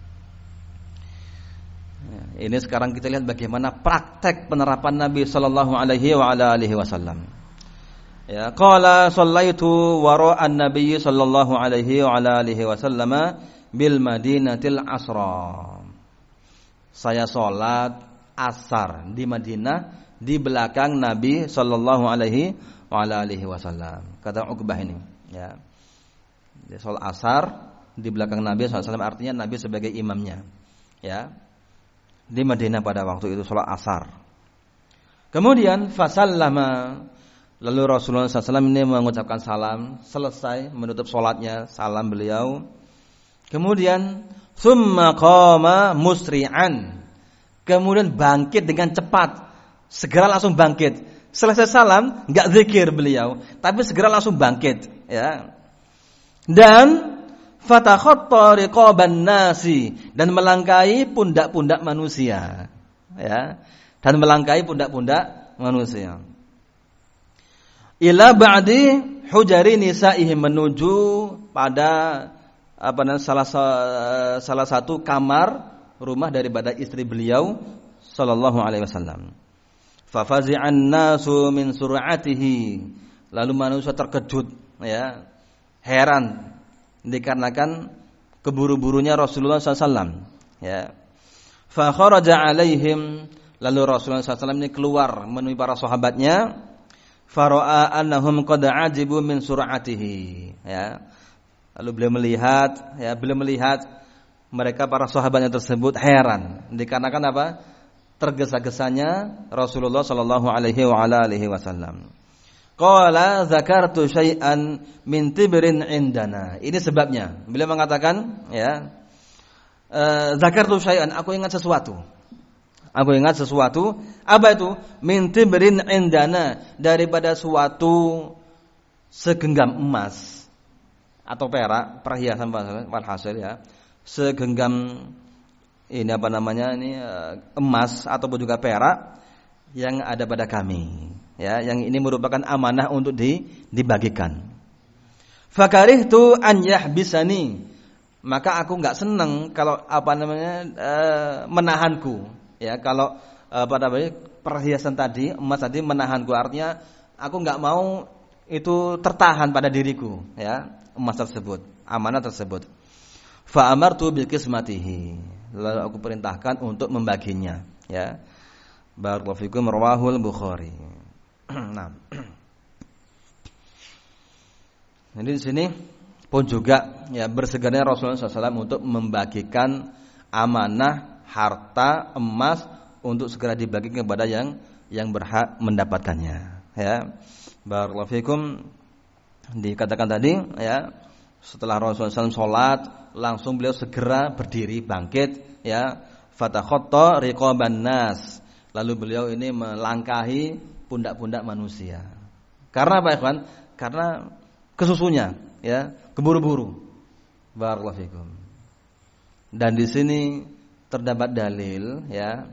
Ya, ini sekarang kita lihat bagaimana praktek penerapan Nabi sallallahu alaihi wa ala alihi wasallam. Ya, qala shallaitu wara'an Nabi sallallahu alaihi wa ala alihi wasallam bil Madinatil Asra. Saya salat asar di Madinah di belakang Nabi sallallahu alaihi wa ala alihi wasallam. Kata Uqbah ini, ya. Dia salat asar di belakang Nabi sallallahu alaihi wasallam, artinya Nabi sebagai imamnya. Ya. Di Madinah pada waktu itu salat asar. Kemudian fasallama, lalu Rasulullah SAW ini mengucapkan salam, selesai menutup sholatnya, salam beliau. Kemudian summa qama musri'an, kemudian bangkit dengan cepat, segera langsung bangkit. Selesai salam, enggak zikir beliau, tapi segera langsung bangkit, ya. Dan fatakhatta riqaban nasi, dan melangkahi pundak-pundak manusia, ya. Dan melangkahi pundak-pundak manusia. Ila ba'di hujari nisa'ihim, menuju pada salah satu kamar rumah daripada istri beliau sallallahu alaihi wasallam. Fa fazi'an nasu min sur'atihi, lalu manusia terkejut, ya, heran dikarenakan keburu-burunya Rasulullah sallallahu alaihi wasallam, ya. Fa kharaja alaihim, lalu Rasulullah sallallahu alaihi wasallam ini keluar menemui para sahabatnya. Fara'a annahum qad ajibu min sur'atihi, ya. Lalu beliau melihat mereka para sahabatnya tersebut heran dikarenakan apa? Tergesa-gesanya Rasulullah sallallahu alaihi wa ala alihi wasallam. Qala zakartu syai'an min tibrin indana. Ini sebabnya. Beliau mengatakan, ya, zakartu syai'an, aku ingat sesuatu. Aku ingat sesuatu. Apa itu? Min tibrin indana, daripada suatu segenggam emas atau perak, perhiasan walhasil, ya. Segenggam ini apa namanya ini emas ataupun juga perak yang ada pada kami, ya, yang ini merupakan amanah untuk dibagikan. Fakarihtu an yahbisani, maka aku enggak senang kalau apa namanya menahanku. Ya, kalau pada perhiasan tadi, emas tadi menahanku, artinya aku enggak mau itu tertahan pada diriku, ya, emas tersebut, amanah tersebut. Fa amartu bil qismatihi, lalu aku perintahkan untuk membaginya, ya. Barakallahu fikum, rawahul Bukhari. Nah. Jadi di sini pun juga, ya, bersegarnya Rasulullah SAW untuk membagikan amanah harta emas untuk segera dibagikan kepada yang berhak mendapatkannya, ya. Barakallahu fikum, dikatakan tadi, ya, setelah Rasulullah SAW sholat, langsung beliau segera berdiri bangkit, ya. Fatakhatta riqaban nas, lalu beliau ini melangkahi pundak-pundak manusia. Karena apa, ikhwan? Karena kesusunya, ya, keburu-buru. Barakallahu fikum. Dan di sini terdapat dalil, ya,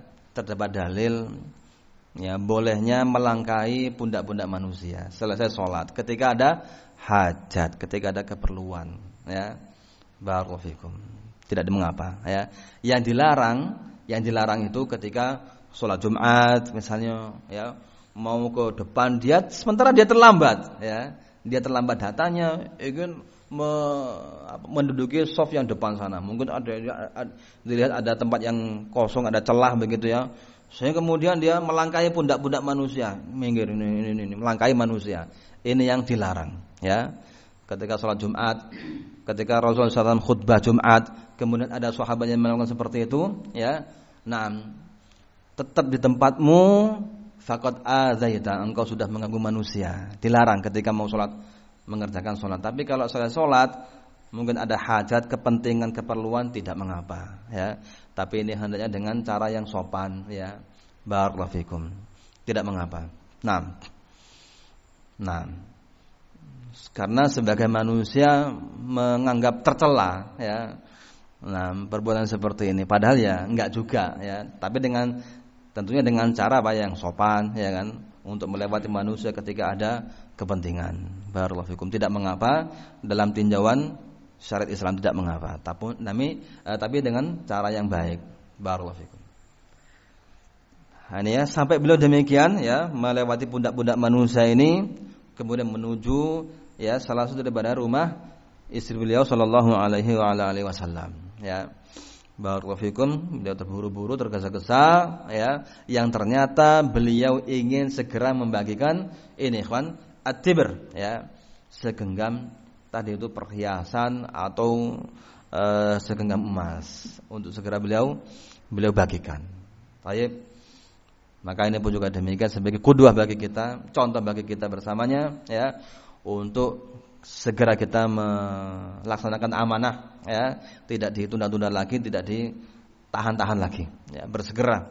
ya, bolehnya melangkahi pundak-pundak manusia selesai sholat ketika ada hajat, ketika ada keperluan, ya. Barakallahu fikum. Tidak ada mengapa, ya. Yang dilarang itu ketika sholat Jumat misalnya, ya, mau ke depan sementara dia terlambat, ya. Dia terlambat datanya, ingin menduduki shaf yang depan sana. Mungkin dilihat ada tempat yang kosong, ada celah begitu, ya. Sehingga kemudian dia melangkahi pundak-pundak manusia, minggir ini melangkahi manusia. Ini yang dilarang, ya. ketika sholat Jumat, ketika Rasulullah SAW khutbah Jumat, kemudian ada sahabat yang melakukan seperti itu, ya, tetap di tempatmu, faqad azaita, engkau sudah mengganggu manusia. Dilarang ketika mau sholat, mengerjakan sholat. Tapi kalau sholat, mungkin ada hajat, kepentingan, keperluan, tidak mengapa, ya. Tapi ini hendaknya dengan cara yang sopan, ya. Barakallahu fikum. Tidak mengapa. Nah, karena sebagai manusia menganggap tercela, ya, perbuatan seperti ini. Padahal ya enggak juga, ya. Tapi tentunya dengan cara apa yang sopan, ya kan, untuk melewati manusia ketika ada kepentingan. Barakallahu fikum. Tidak mengapa dalam tinjauan syariat Islam, tidak mengapa. Tapi dengan cara yang baik. Barakallahu fikum. Ini ya, sampai beliau demikian, ya, melewati pundak-pundak manusia ini, kemudian menuju, ya, salah satu daripada rumah istri beliau sallallahu alaihi wasallam, ya. Barakallahu fikum. Beliau terburu-buru, tergesa-gesa, ya, yang ternyata beliau ingin segera membagikan ini, ikhwan, at-tibr, ya, segenggam tadi itu perhiasan atau segenggam emas untuk segera beliau bagikan. Baik. Maka ini pun juga demikian sebagai qudwah bagi kita, contoh bagi kita bersamanya, ya, untuk segera kita melaksanakan amanah, ya, tidak ditunda-tunda lagi, tidak ditahan-tahan lagi, ya, bersegera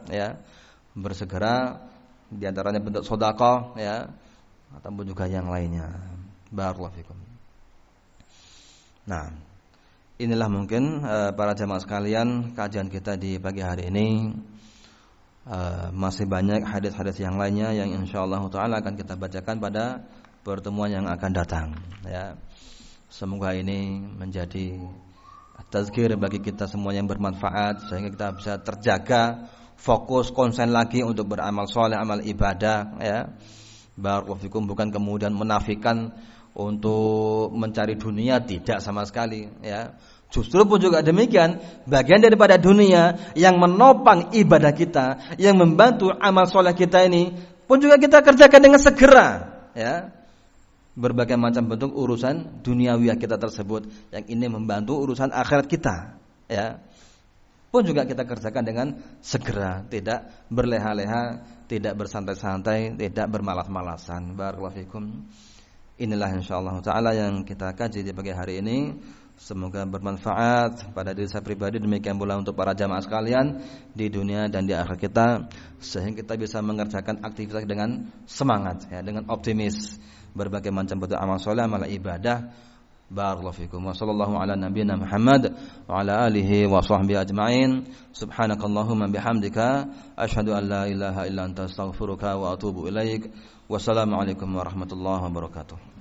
di antaranya bentuk sedekah, ya, ataupun juga yang lainnya. Barakallahu fikum. Nah, inilah mungkin para jamaah sekalian kajian kita di pagi hari ini. Masih banyak hadis-hadis yang lainnya yang insyaallah taala akan kita bacakan pada pertemuan yang akan datang, ya. Semoga ini menjadi tazkir bagi kita semua yang bermanfaat sehingga kita bisa terjaga, fokus, konsen lagi untuk beramal soleh, amal ibadah, ya. Barakallahu fikum. Bukan kemudian menafikan untuk mencari dunia, tidak sama sekali, ya. Justru pun juga demikian, bagian daripada dunia yang menopang ibadah kita, yang membantu amal soleh kita ini pun juga kita kerjakan dengan segera, ya. Berbagai macam bentuk urusan duniawiyah kita tersebut yang ini membantu urusan akhirat kita, ya, pun juga kita kerjakan dengan segera, tidak berleha-leha, tidak bersantai-santai, tidak bermalas-malasan. Barakallahu fikum. Inilah insyaallah taala yang kita kaji di pagi hari ini. Semoga bermanfaat pada diri saya pribadi, demikian pula untuk para jamaah sekalian di dunia dan di akhirat kita, sehingga kita bisa mengerjakan aktivitas dengan semangat, ya, dengan optimis, berbagai macam bentuk amal soleh, amal ibadah. Barakallahu fikum. Wa sallallahu ala nabiyyina Muhammad wa ala alihi wa sahbihi ajma'in. Subhanakallahumma bihamdika asyhadu an la ilaha illa anta astaghfiruka wa atubu ilaik. Wassalamualaikum warahmatullahi wabarakatuh.